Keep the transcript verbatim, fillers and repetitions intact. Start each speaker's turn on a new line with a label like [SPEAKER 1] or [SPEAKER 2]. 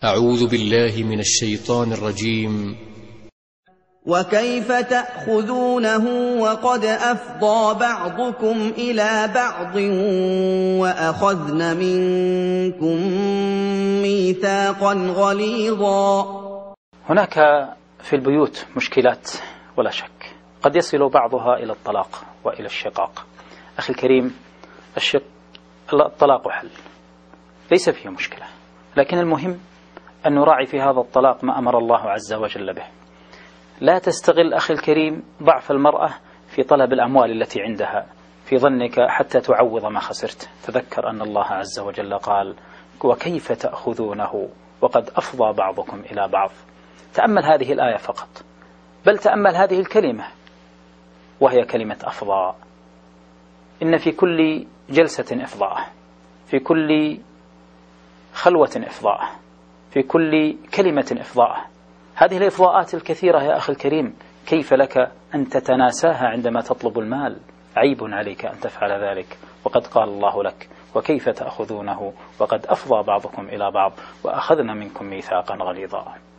[SPEAKER 1] أعوذ بالله من الشيطان الرجيم.
[SPEAKER 2] وكيف تأخذونه وقد أفضى بعضكم إلى بعض وأخذن منكم ميثاقا غليظا.
[SPEAKER 3] هناك في البيوت مشكلات ولا شك، قد يصل بعضها إلى الطلاق وإلى الشقاق. أخي الكريم، الشق الطلاق حل ليس فيه مشكلة، لكن المهم أن نراعي في هذا الطلاق ما أمر الله عز وجل به. لا تستغل أخي الكريم ضعف المرأة في طلب الأموال التي عندها في ظنك حتى تعوض ما خسرت. تذكر أن الله عز وجل قال: وكيف تأخذونه وقد أفضى بعضكم إلى بعض. تأمل هذه الآية فقط، بل تأمل هذه الكلمة وهي كلمة أفضى. إن في كل جلسة إفضاء، في كل خلوة إفضاء، في كل كلمة إفضاء. هذه الإفضاءات الكثيرة يا أخي الكريم كيف لك أن تتناساها عندما تطلب المال؟ عيب عليك أن تفعل ذلك، وقد قال الله لك: وكيف تأخذونه وقد أفضى بعضكم إلى بعض وأخذنا منكم ميثاقا غليظا.